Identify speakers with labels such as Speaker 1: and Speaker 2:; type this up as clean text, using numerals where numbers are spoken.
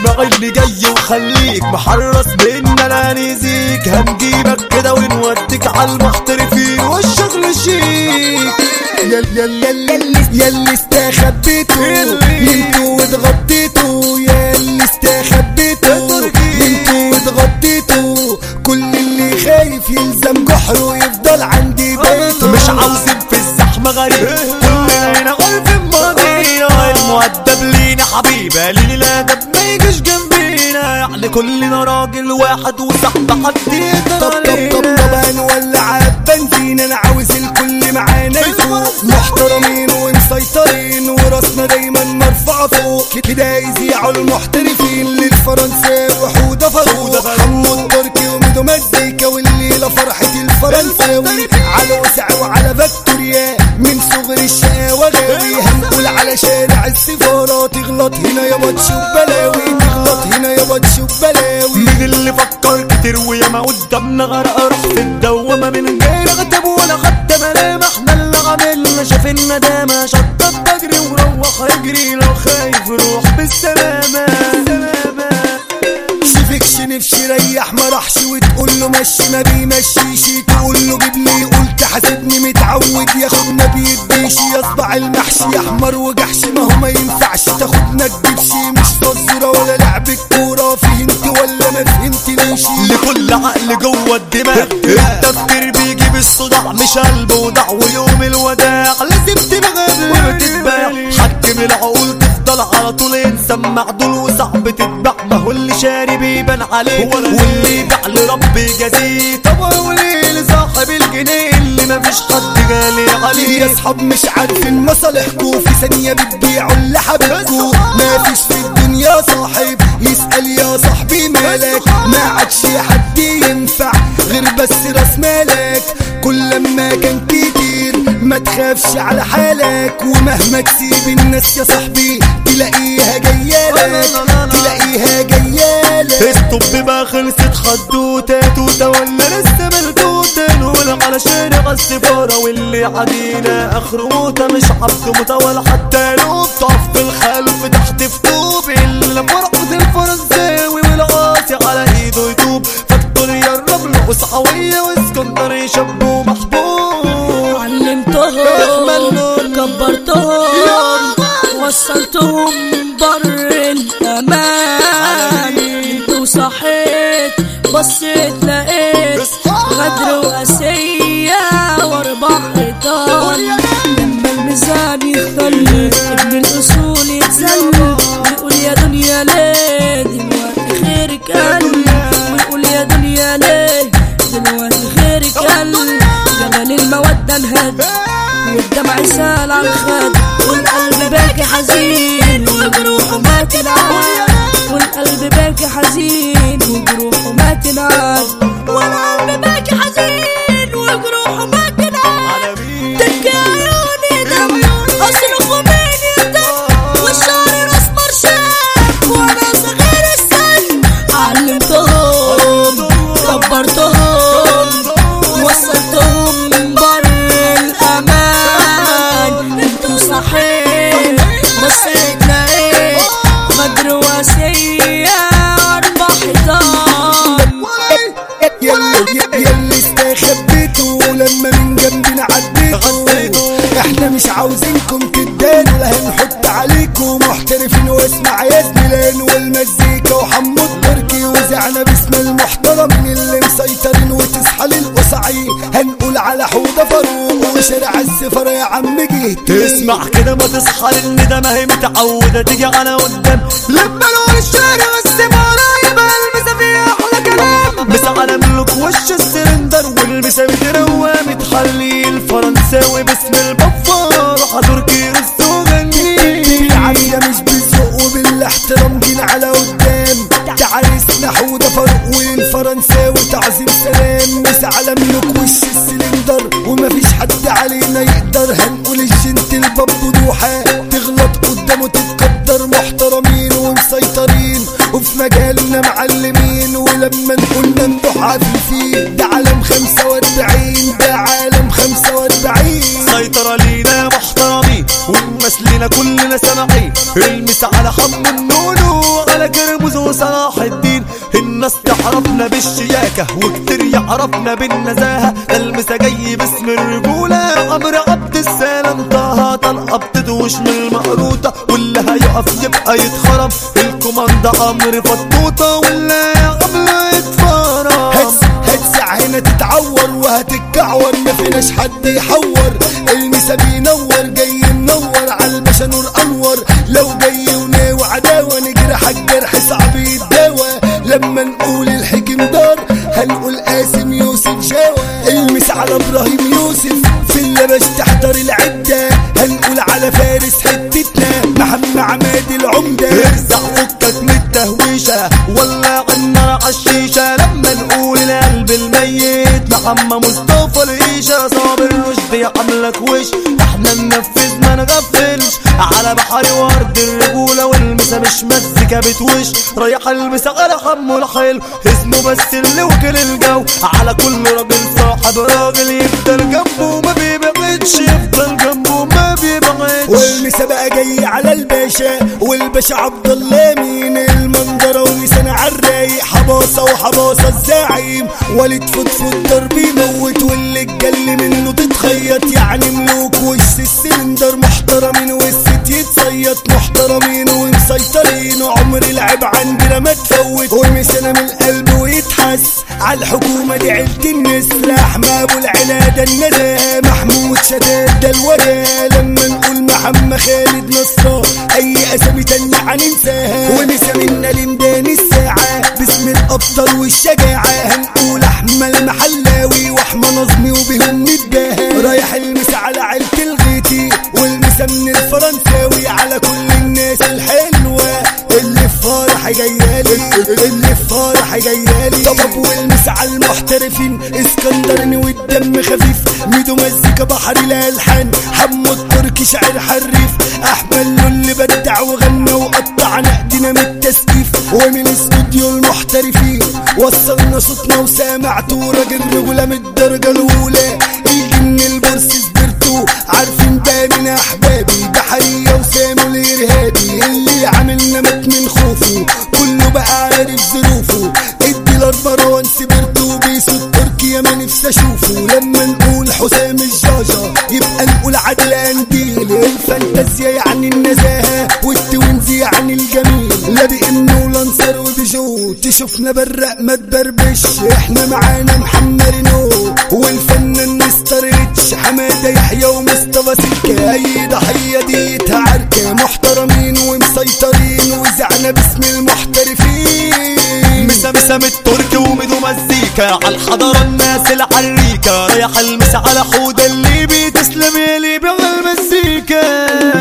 Speaker 1: اسمع اللي جاي وخليك محرص بينا لا نيزيك، هنجيبك كده ونوديك عالمحترفين والشغل شيك.
Speaker 2: ياللي استخبيتوا انتوا واتغطيتوا، ياللي استخبيتوا انتوا واتغطيتوا، كل اللي خايف يلزم جحره ويفضل عندي بيته.
Speaker 1: مش عاوزين في الزحمة غريب، كلنا هنا غرفين ماضية، المؤدب لينا حبيبة لينا الادب ما يجيش جنبينا، يعني كلنا راجل واحد وصاحب حد يقدر علينا.
Speaker 2: طب هنولع البنزين، انا عاوز الكل معانا يفوق، محترمين ومسيطرين وراسنا دايما مرفوعة فوق، كده يذيعوا المحترفين للفرنساوي حودة فاروق، حمو التركي وميدو مزيكا، والليلة فرحة الفرنساوي على وسع وعلى فاكتوريا، من صغر الشقاوة غاوي، هنقول على شارع السفارة، تغلط هنا يابا تشوف بلاوي، تغلط هنا يابا تشوف بلاوي.
Speaker 1: مين اللي فكر كتير وياما قدامنا غرق راح في الدوامة من غير غتاب ولا خد ملامة، احنا اللي عملنا شاف الندامة، شطب بجري وروح اجري، لو خايف روح بالسلامة.
Speaker 2: شفكش نفسي ريح ما راحش، وتقول له مشي ما بيمشيش، تقول له جيب لي قلت حاسبني متعود ياخد ما بيديش، يصبع المحشي احمر وجحش، ما هو ما ينفعش تاخدنا تجيبش، مش فزوره ولا لعب الكوره، فهمت ولا ما فهمتنيش؟
Speaker 1: لكل عقل جوه الدماغ التفكير بيجيب الصداع، مش قلب وضع ويوم الوداع لازم تبقى قبل تتباع، حكم العقول تفضل على طول انسان معدول وصعب تتباع، ما هو اللي شاري بيبان عليه واللي يبيع لرب يجازيه، طب وليه لصاحب الجنيه اللي مفيش حد غالي عليه؟
Speaker 2: يا اصحاب مش عارفين مصالحكوا، في ثانية بتبيعوا اللي حبيبكوا، مفيش في الدنيا صاحب يسأل يا صاحبي مالك، ما عادش حد ينفع غير بس راس مالك، كل لما كان كتير ما تخافش على حالك، ومهما تسيب الناس يا صاحبي تلاقيها جايالك، تلاقيها جايالك.
Speaker 1: الطب بقى خلصت خدوتة توتة ولا لسه ملتوتة، نقول على شارع السفارة واللي عدينا اخر موتة، مش عبد موتة ولا حتى لوب، طف في الخلف تحت في طوب، الا مرقص الفرنساوي والقاسي على ايده يتوب، فاكتوريا الرمل وصحوية واسكندرية شاب ومحبوب،
Speaker 3: علمتهم كبرتهم وصلتهم بر الامان، انتو صحيت بصيت لقيت غدر وقاسية واربع حيطان، لما الميزان يختل ابن الاصول يتذل، ويقول يا دنيا ليه دلوقتي خيرك قل، ويقول يا دنيا ليه دلوقتي خيرك قل، جمال المودة انهد والدمع سال على الخد، والقلب باكي حزين وجروحه ما تنعاد، والقلب باكي حزين وجروحه ما تنعاد، والقلب باكي حزين وجروحه ما تنعاد، تبكي عيوني دم اصرخ ومين يهتم، والشعر الاسمر شاب وانا صغير السن، علمتهم كبرتهم وصلتهم بر الامان، انتو صحيح بصيت لقيت غدر وقاسية واربع حيطان.
Speaker 2: ياللي استخبيتوا لما من جنبنا عديتوا، احنا مش عاوزينكم تدانوا، لا هنحط عليكم محترفين، واسمع يا زميلان والمزيكا وحمو التركي، وزعنا باسم المحترمين اللي مسيطرين، وتصحى للقصعي هنقول على حودة فاروق وشارع السفارة يا عم جهتي،
Speaker 1: اسمع كده ما تصحى لان ده ما هي متعودة تيجي على قدام، لما نقول الشارع السفارة يبقى المسا فيها احلى كلام، مسا على ملوك وش السلندر والمسا بتروى متحلي الفرنساوي باسم البفار وحتركي السوغني،
Speaker 2: بالعافية مش بالذوق وبالاحترام جينا على قدام، تعريسنا حودة فاروق والفرنساوي تعظيم سلام، مسا على ملوك وش السلندر ومفيش حد علينا يقدر، هنقول الجنت الباب وضوحة، تغلط قدامه تتقدر، محترمين ومسيطرين وفي مجالنا معلمين، ولما نقول ننضح عفيفين، ده عالم 45، ده عالم 45،
Speaker 1: سيطرة لينا محترمين والمسلنا كلنا سامعين، المس على حم النونو على كرمز اسمه صلاح الدين. الناس تعرفنا بالشياكة وكتير يعرفنا بالنزاهة، ده المسا جاي باسم الرجولة. عمرو عبد السلام طه طلقة بتدوش من المقروطة، واللي هيقف يبقى يتخرم. الكوماندا عمرو فطوطة، واللي هيعمل يتفرم.
Speaker 2: هتسع هنا تتعور وهتتكعور، مفيناش حد يحور. المسا بينور جاي منور عالباشا نور انور. لو جاي وناوي عداوة نجرحك جرح صعب يتداوى. لما نقول الحكم دار هنقول قاسم يوسف جاوى. المس على ابراهيم يوسف في اللبش تحضر العدة. هنقول على فارس حتتنا محمد عماد العمدة.
Speaker 1: ارزع فكك من التهويشة ولا النار عالشيشة. لما نقول القلب الميت محمد مصطفى العيشة. صابر رشدي عاملك وش، احنا ننفذ ما نغفلش. على بحر ورد الرجولة والمسا مش مزيكا بتوش. رايح المسا على حمو الحلو اسمه بس اللي وكل الجو. على كل راجل صاحب راجل يفضل جنبه ما بيبعدش، يفضل جنبه ما بيبعدش.
Speaker 2: والمسا بقى جاي على الباشا، والباشا عبد الله مين المنظرة ولسان عالرايق. حباصة وحباصة الزعيم، ولد فضفض ضرب يموت واللي اتجل منه تتخيط. يعني ملوك وش السلندر محترمين والست يتصيط. محترمين ومسيطرين وعمر العب عندنا ما تفوت. ومسنا من القلب ويتحس عالحكومة دي عيلة النسر. احمد ابو العنادة الندى محمود شداد ده الوجه. لما نقول محمد خالد نصرة اي اسامي تانية هننساها. ومسا منا لمدان الساعة باسم الابطال والشجاعة. هنقول احمد المحلاوي واحمد نظمي وبهم نتباهى. رايح المسا على عيلة الغيتي والمسا من الفرنساوي. على كل الناس الحلوة اللي في فرح جايالي، اللي في فرح جايالي. طبب والمس على المحترفين اسكندراني والدم خفيف. ميدو مزيكا بحر الالحان، حمو التركي شاعر حريف. احمد اللي بدع وغنى وقطع نقدنا من التسقيف. ومن استوديو المحترفين وصلنا صوتنا وسامعتوا. راجل رجولة من الدرجة الاولى، الجن البورس سبرتو. عارفين بقى من احبابي بحرية وسامو الارهابي. اللي عاملنا مات من خوفه كله بقى عارف ظروفه. الديلر مروان سبرتو بيسو التركي ما نفسي اشوفه. لما نقول حسام الجاجة يبقى نقول عادل قنديل. الفانتازيا يعني النزاهة والتوينز يعني الجميل. لا بإنه لانسر وبيجو تشوفنا برق ما تبربش. احنا معانا محمد رينو والفنان مستر اتش. حمادة يحيى ومصطفى سكة اي ضحية ديتها عركة. محترمين ومسيطرين وزعنا باسم المحترفين.
Speaker 1: مسا مسا من التركي وميدو مزيكا عالحضارة الناس العريكة. رايح المسا على حود الليبي تسلم يا ليبي على المزيكا.